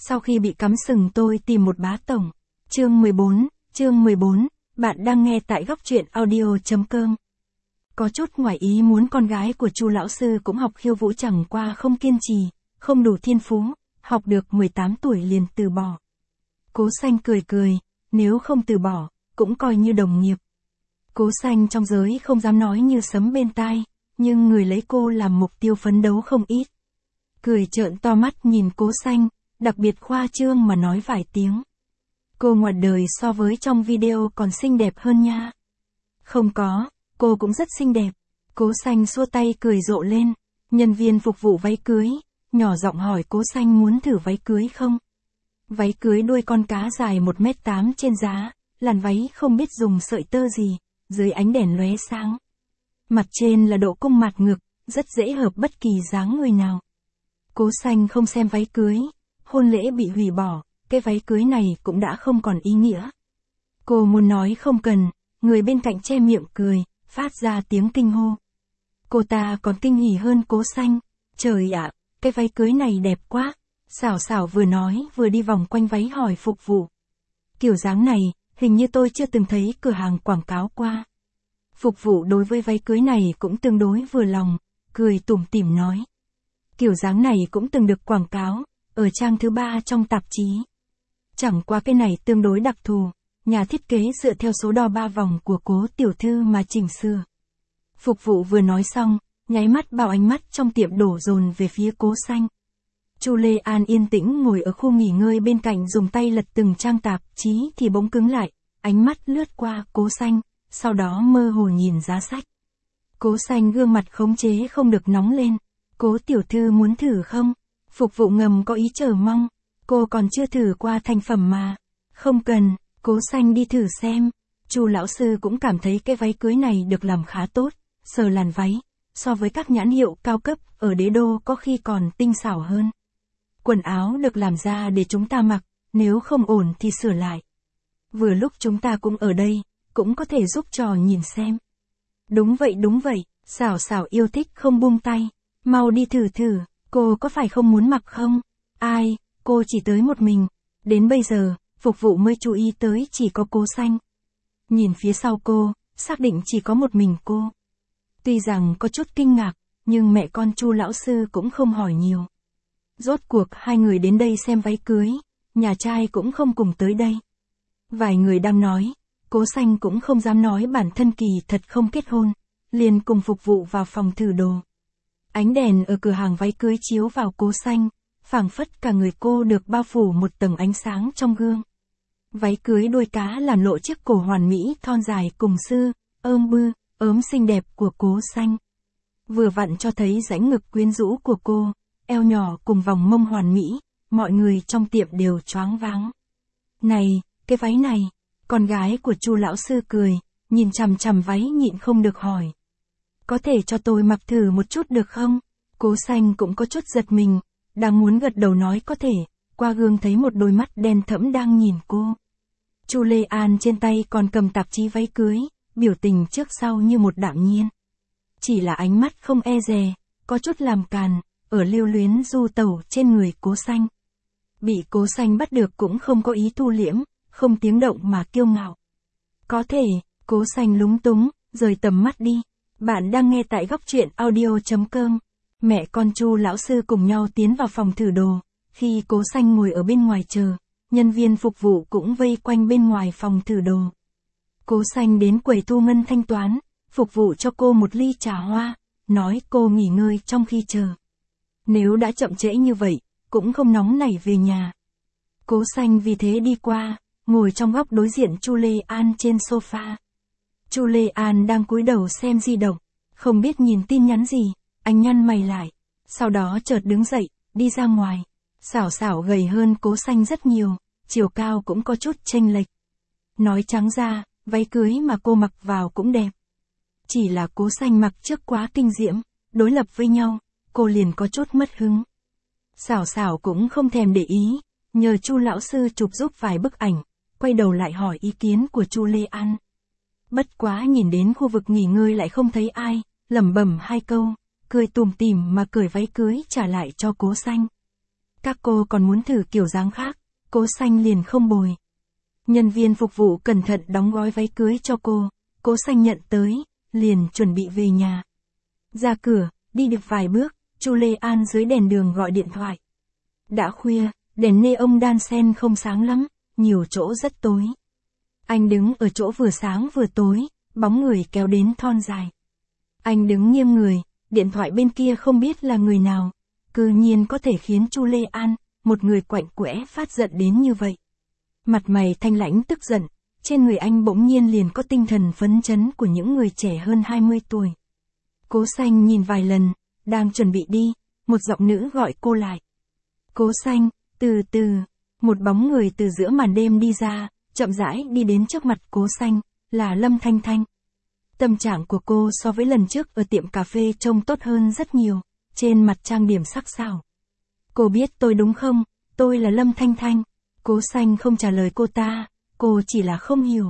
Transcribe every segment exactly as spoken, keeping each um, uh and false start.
Sau khi bị cắm sừng tôi tìm một bá tổng. Chương mười bốn, chương mười bốn, bạn đang nghe tại góc truyện audio.com. Có chút ngoài ý muốn con gái của Chu lão sư cũng học khiêu vũ, chẳng qua không kiên trì, không đủ thiên phú, học được mười tám tuổi liền từ bỏ. Cố Xanh cười cười, nếu không từ bỏ, cũng coi như đồng nghiệp. Cố Xanh trong giới không dám nói như sấm bên tai, nhưng người lấy cô làm mục tiêu phấn đấu không ít. Cười trợn to mắt nhìn Cố Xanh, đặc biệt khoa trương mà nói vài tiếng. Cô ngoài đời so với trong video còn xinh đẹp hơn nha. Không có, cô cũng rất xinh đẹp. Cố Xanh xua tay cười rộ lên. Nhân viên phục vụ váy cưới, nhỏ giọng hỏi Cố Xanh muốn thử váy cưới không? Váy cưới đuôi con cá dài một mét tám trên giá, làn váy không biết dùng sợi tơ gì, dưới ánh đèn lóe sáng. Mặt trên là độ cung mặt ngực, rất dễ hợp bất kỳ dáng người nào. Cố Xanh không xem váy cưới, hôn lễ bị hủy bỏ, cái váy cưới này cũng đã không còn ý nghĩa. Cô muốn nói không cần, người bên cạnh che miệng cười, phát ra tiếng kinh hô. Cô ta còn kinh hỉ hơn Cố Xanh. Trời ạ, cái váy cưới này đẹp quá. Xảo xảo vừa nói vừa đi vòng quanh váy hỏi phục vụ. Kiểu dáng này, hình như tôi chưa từng thấy cửa hàng quảng cáo qua. Phục vụ đối với váy cưới này cũng tương đối vừa lòng, cười tủm tỉm nói. Kiểu dáng này cũng từng được quảng cáo, ở trang thứ ba trong tạp chí. Chẳng qua cái này tương đối đặc thù, nhà thiết kế dựa theo số đo ba vòng của Cố tiểu thư mà chỉnh sửa. Phục vụ vừa nói xong, nháy mắt bao ánh mắt trong tiệm đổ dồn về phía Cố Xanh. Chu Lê An yên tĩnh ngồi ở khu nghỉ ngơi bên cạnh dùng tay lật từng trang tạp chí thì bỗng cứng lại, ánh mắt lướt qua Cố Xanh, sau đó mơ hồ nhìn giá sách. Cố Xanh gương mặt khống chế không được nóng lên. Cố tiểu thư muốn thử không? Phục vụ ngầm có ý chờ mong. Cô còn chưa thử qua thành phẩm mà. Không cần, Cố Xanh đi thử xem. Chu lão sư cũng cảm thấy cái váy cưới này được làm khá tốt, sờ làn váy, so với các nhãn hiệu cao cấp ở đế đô có khi còn tinh xảo hơn. Quần áo được làm ra để chúng ta mặc, nếu không ổn thì sửa lại. Vừa lúc chúng ta cũng ở đây, cũng có thể giúp trò nhìn xem. Đúng vậy đúng vậy, xảo xảo yêu thích không buông tay. Mau đi thử thử, cô có phải không muốn mặc không? Ai, cô chỉ tới một mình. Đến bây giờ, phục vụ mới chú ý tới chỉ có Cố Xanh. Nhìn phía sau cô, xác định chỉ có một mình cô. Tuy rằng có chút kinh ngạc, nhưng mẹ con Chu lão sư cũng không hỏi nhiều. Rốt cuộc hai người đến đây xem váy cưới, nhà trai cũng không cùng tới đây. Vài người đang nói, Cố Xanh cũng không dám nói bản thân kỳ thật không kết hôn, liền cùng phục vụ vào phòng thử đồ. Ánh đèn ở cửa hàng váy cưới chiếu vào Cố Xanh, phảng phất cả người cô được bao phủ một tầng ánh sáng trong gương. Váy cưới đuôi cá làm lộ chiếc cổ hoàn mỹ thon dài cùng sư, ôm bư, ốm xinh đẹp của Cố Xanh. Vừa vặn cho thấy rãnh ngực quyến rũ của cô, eo nhỏ cùng vòng mông hoàn mỹ, mọi người trong tiệm đều choáng váng. Này, cái váy này, con gái của Chu lão sư cười, nhìn chằm chằm váy nhịn không được hỏi. Có thể cho tôi mặc thử một chút được không? Cố Xanh cũng có chút giật mình, đang muốn gật đầu nói có thể, qua gương thấy một đôi mắt đen thẫm đang nhìn cô. Chu Lê An trên tay còn cầm tạp chí váy cưới, biểu tình trước sau như một đạm nhiên. Chỉ là ánh mắt không e dè, có chút làm càn, ở lưu luyến du tẩu trên người Cố Xanh. Bị Cố Xanh bắt được cũng không có ý thu liễm, không tiếng động mà kiêu ngạo. Có thể, Cố Xanh lúng túng, rời tầm mắt đi. Bạn đang nghe tại góc truyện audio.com. Mẹ con Chu lão sư cùng nhau tiến vào phòng thử đồ. Khi Cố Xanh ngồi ở bên ngoài chờ, nhân viên phục vụ cũng vây quanh bên ngoài phòng thử đồ. Cố Xanh đến quầy thu ngân thanh toán, phục vụ cho cô một ly trà hoa, nói cô nghỉ ngơi trong khi chờ. Nếu đã chậm trễ như vậy, cũng không nóng nảy về nhà. Cố Xanh vì thế đi qua, ngồi trong góc đối diện Chu Lê An trên sofa. Chu Lê An đang cúi đầu xem di động, không biết nhìn tin nhắn gì, anh nhăn mày lại, sau đó chợt đứng dậy, đi ra ngoài. Xảo xảo gầy hơn Cố Xanh rất nhiều, chiều cao cũng có chút chênh lệch. Nói trắng ra, váy cưới mà cô mặc vào cũng đẹp. Chỉ là Cố Xanh mặc trước quá kinh diễm, đối lập với nhau, cô liền có chút mất hứng. Xảo xảo cũng không thèm để ý, nhờ Chu lão sư chụp giúp vài bức ảnh, quay đầu lại hỏi ý kiến của Chu Lê An. Bất quá nhìn đến khu vực nghỉ ngơi lại không thấy ai, lẩm bẩm hai câu, cười tủm tỉm mà cởi váy cưới trả lại cho Cố Xanh. Các cô còn muốn thử kiểu dáng khác, Cố Xanh liền không bồi. Nhân viên phục vụ cẩn thận đóng gói váy cưới cho cô, Cố Xanh nhận tới, liền chuẩn bị về nhà. Ra cửa, đi được vài bước, Chu Lê An dưới đèn đường gọi điện thoại. Đã khuya, đèn neon đan xen không sáng lắm, nhiều chỗ rất tối. Anh đứng ở chỗ vừa sáng vừa tối, bóng người kéo đến thon dài. Anh đứng nghiêng người, điện thoại bên kia không biết là người nào, cư nhiên có thể khiến Chu Lê An, một người quạnh quẽ phát giận đến như vậy. Mặt mày thanh lãnh tức giận, trên người anh bỗng nhiên liền có tinh thần phấn chấn của những người trẻ hơn hai mươi tuổi. Cố Xanh nhìn vài lần, đang chuẩn bị đi, một giọng nữ gọi cô lại. Cố Xanh, từ từ, một bóng người từ giữa màn đêm đi ra, chậm rãi đi đến trước mặt Cố Xanh, là Lâm Thanh Thanh. Tâm trạng của cô so với lần trước ở tiệm cà phê trông tốt hơn rất nhiều, trên mặt trang điểm sắc sảo. Cô biết tôi đúng không, tôi là Lâm Thanh Thanh. Cố Xanh không trả lời cô ta, cô chỉ là không hiểu.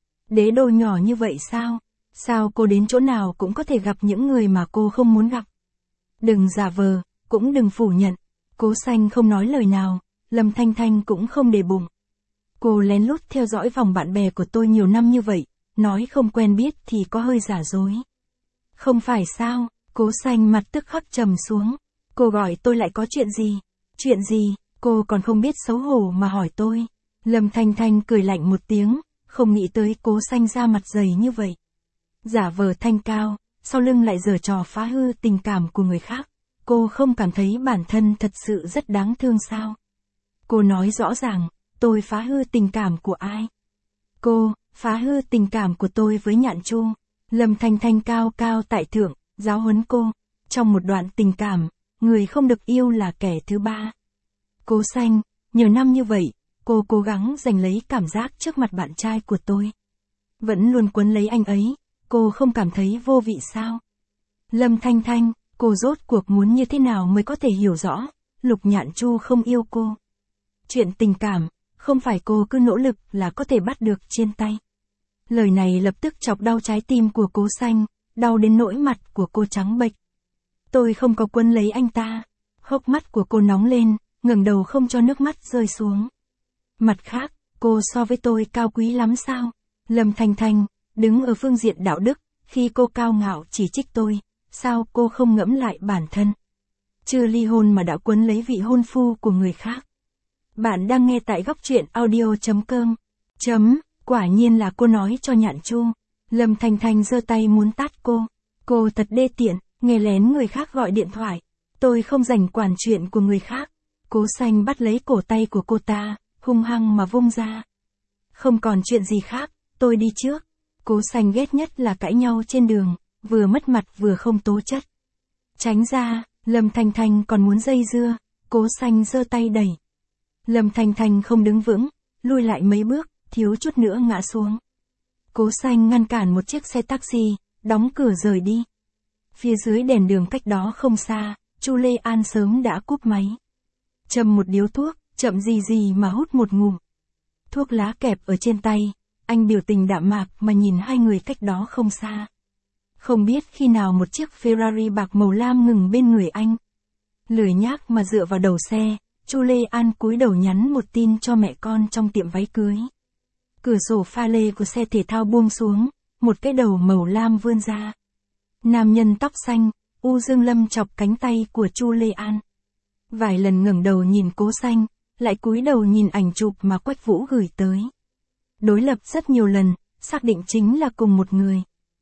Đế đô nhỏ như vậy sao? Sao cô đến chỗ nào cũng có thể gặp những người mà cô không muốn gặp? Đừng giả vờ, cũng đừng phủ nhận. Cố Xanh không nói lời nào, Lâm Thanh Thanh cũng không để bụng. Cô lén lút theo dõi vòng bạn bè của tôi nhiều năm như vậy, nói không quen biết thì có hơi giả dối. Không phải sao, Cố Xanh mặt tức khắc trầm xuống. Cô gọi tôi lại có chuyện gì? Chuyện gì, cô còn không biết xấu hổ mà hỏi tôi. Lâm Thanh Thanh cười lạnh một tiếng, không nghĩ tới Cố Xanh ra mặt dày như vậy. Giả vờ thanh cao, sau lưng lại giở trò phá hư tình cảm của người khác. Cô không cảm thấy bản thân thật sự rất đáng thương sao? Cô nói rõ ràng, tôi phá hư tình cảm của ai? Cô, phá hư tình cảm của tôi với Nhạn Chu. Lâm Thanh Thanh cao cao tại thượng, giáo huấn cô. Trong một đoạn tình cảm, người không được yêu là kẻ thứ ba. Cố Xanh, nhiều năm như vậy, cô cố gắng giành lấy cảm giác trước mặt bạn trai của tôi. Vẫn luôn quấn lấy anh ấy, cô không cảm thấy vô vị sao? Lâm Thanh Thanh, cô rốt cuộc muốn như thế nào mới có thể hiểu rõ, Lục Nhạn Chu không yêu cô. Chuyện tình cảm, không phải cô cứ nỗ lực là có thể bắt được trên tay. Lời này lập tức chọc đau trái tim của Cố Xanh, đau đến nỗi mặt của cô trắng bệch. Tôi không có quấn lấy anh ta. Hốc mắt của cô nóng lên, ngẩng đầu không cho nước mắt rơi xuống. Mặt khác, cô so với tôi cao quý lắm sao? Lâm Thanh Thanh, đứng ở phương diện đạo đức, khi cô cao ngạo chỉ trích tôi, sao cô không ngẫm lại bản thân? Chưa ly hôn mà đã quấn lấy vị hôn phu của người khác. Bạn đang nghe tại góc truyện audio chấm com. Chấm, quả nhiên là cô nói cho Nhạn Chu. Lâm Thanh Thanh giơ tay muốn tát cô. Cô thật đê tiện, nghe lén người khác gọi điện thoại. Tôi không rảnh quản chuyện của người khác. Cố Xanh bắt lấy cổ tay của cô ta, hung hăng mà vung ra. Không còn chuyện gì khác, tôi đi trước. Cố Xanh ghét nhất là cãi nhau trên đường, vừa mất mặt vừa không tố chất. Tránh ra, Lâm Thanh Thanh còn muốn dây dưa, Cố Xanh giơ tay đẩy. Lâm Thanh Thanh không đứng vững, lùi lại mấy bước, thiếu chút nữa ngã xuống. Cố Xanh ngăn cản một chiếc xe taxi, đóng cửa rời đi. Phía dưới đèn đường cách đó không xa, Chu Lê An sớm đã cúp máy. Châm một điếu thuốc, chậm gì gì mà hút một ngụm. Thuốc lá kẹp ở trên tay, anh biểu tình đạm mạc mà nhìn hai người cách đó không xa. Không biết khi nào một chiếc Ferrari bạc màu lam ngừng bên người anh. Lười nhác mà dựa vào đầu xe, Chu Lê An cúi đầu nhắn một tin cho mẹ con trong tiệm váy cưới. Cửa sổ pha lê của xe thể thao buông xuống, một cái đầu màu lam vươn ra. Nam nhân tóc xanh, U Dương Lâm chọc cánh tay của Chu Lê An. Vài lần ngẩng đầu nhìn Cố Xanh, lại cúi đầu nhìn ảnh chụp mà Quách Vũ gửi tới. Đối lập rất nhiều lần, xác định chính là cùng một người.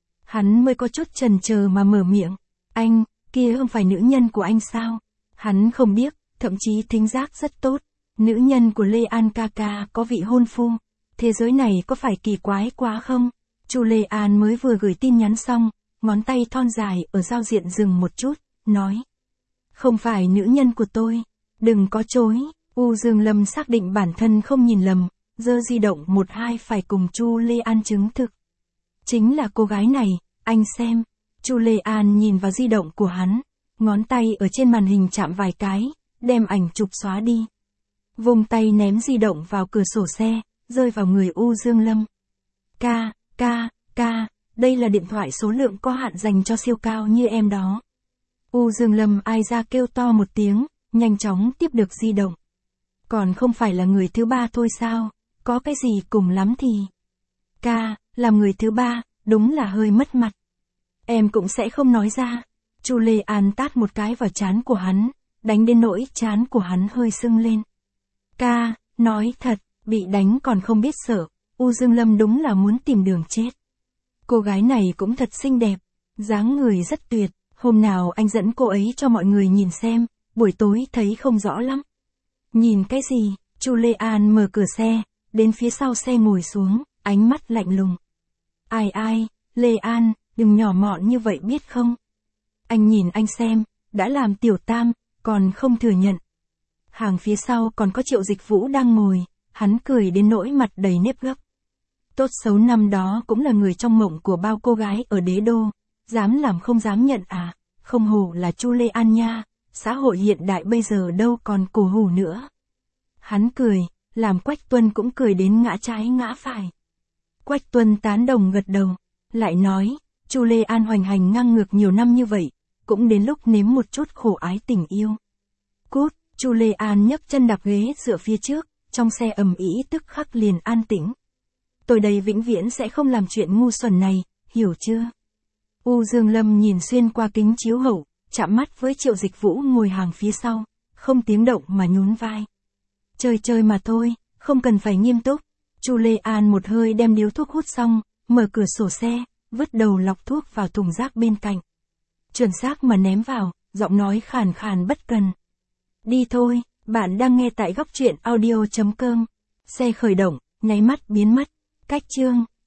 Hắn mới có chút chần chờ mà mở miệng. Anh, kia không phải nữ nhân của anh sao? Hắn không biết, thậm chí thính giác rất tốt. Nữ nhân của Lê An ca ca có vị hôn phu. Thế giới này có phải kỳ quái quá không? Chu Lê An mới vừa gửi tin nhắn xong, ngón tay thon dài ở giao diện dừng một chút, nói. Không phải nữ nhân của tôi, đừng có chối. U Dương Lâm xác định bản thân không nhìn lầm, giơ di động một hai phải cùng Chu Lê An chứng thực. Chính là cô gái này, anh xem. Chu Lê An nhìn vào di động của hắn, ngón tay ở trên màn hình chạm vài cái, đem ảnh chụp xóa đi. Vùng tay ném di động vào cửa sổ xe, rơi vào người U Dương Lâm. Ca, ca, ca, đây là điện thoại số lượng có hạn dành cho siêu cao như em đó. U Dương Lâm ai ra kêu to một tiếng, nhanh chóng tiếp được di động. Còn không phải là người thứ ba thôi sao, có cái gì cùng lắm thì. Ca, làm người thứ ba, đúng là hơi mất mặt. Em cũng sẽ không nói ra. Chu Lê An tát một cái vào trán của hắn, đánh đến nỗi trán của hắn hơi sưng lên. Ca, nói thật, bị đánh còn không biết sợ, U Dương Lâm đúng là muốn tìm đường chết. Cô gái này cũng thật xinh đẹp, dáng người rất tuyệt, hôm nào anh dẫn cô ấy cho mọi người nhìn xem, buổi tối thấy không rõ lắm. Nhìn cái gì? Chu Lê An mở cửa xe, đến phía sau xe ngồi xuống, ánh mắt lạnh lùng. Ai ai, Lê An, đừng nhỏ mọn như vậy biết không? Anh nhìn anh xem, đã làm tiểu tam, còn không thừa nhận. Hàng phía sau còn có Triệu Dịch Vũ đang ngồi, hắn cười đến nỗi mặt đầy nếp gấp. Tốt xấu năm đó cũng là người trong mộng của bao cô gái ở đế đô, dám làm không dám nhận à, không hổ là Chu Lê An nha, xã hội hiện đại bây giờ đâu còn cổ hủ nữa. Hắn cười, làm Quách Tuân cũng cười đến ngã trái ngã phải. Quách Tuân tán đồng gật đầu, lại nói, Chu Lê An hoành hành ngang ngược nhiều năm như vậy, cũng đến lúc nếm một chút khổ ái tình yêu. Cút, Chu Lê An nhấc chân đạp ghế dựa phía trước, trong xe ầm ĩ tức khắc liền an tĩnh. Tôi đây vĩnh viễn sẽ không làm chuyện ngu xuẩn này, hiểu chưa? U Dương Lâm nhìn xuyên qua kính chiếu hậu, chạm mắt với Triệu Dịch Vũ ngồi hàng phía sau, không tiếng động mà nhún vai. Chơi chơi mà thôi, không cần phải nghiêm túc. Chu Lê An một hơi đem điếu thuốc hút xong, mở cửa sổ xe, vứt đầu lọc thuốc vào thùng rác bên cạnh. Chuẩn xác mà ném vào, giọng nói khàn khàn bất cần. Đi thôi, bạn đang nghe tại góc truyện audio chấm com. Xe khởi động, nháy mắt biến mất. Cách chương.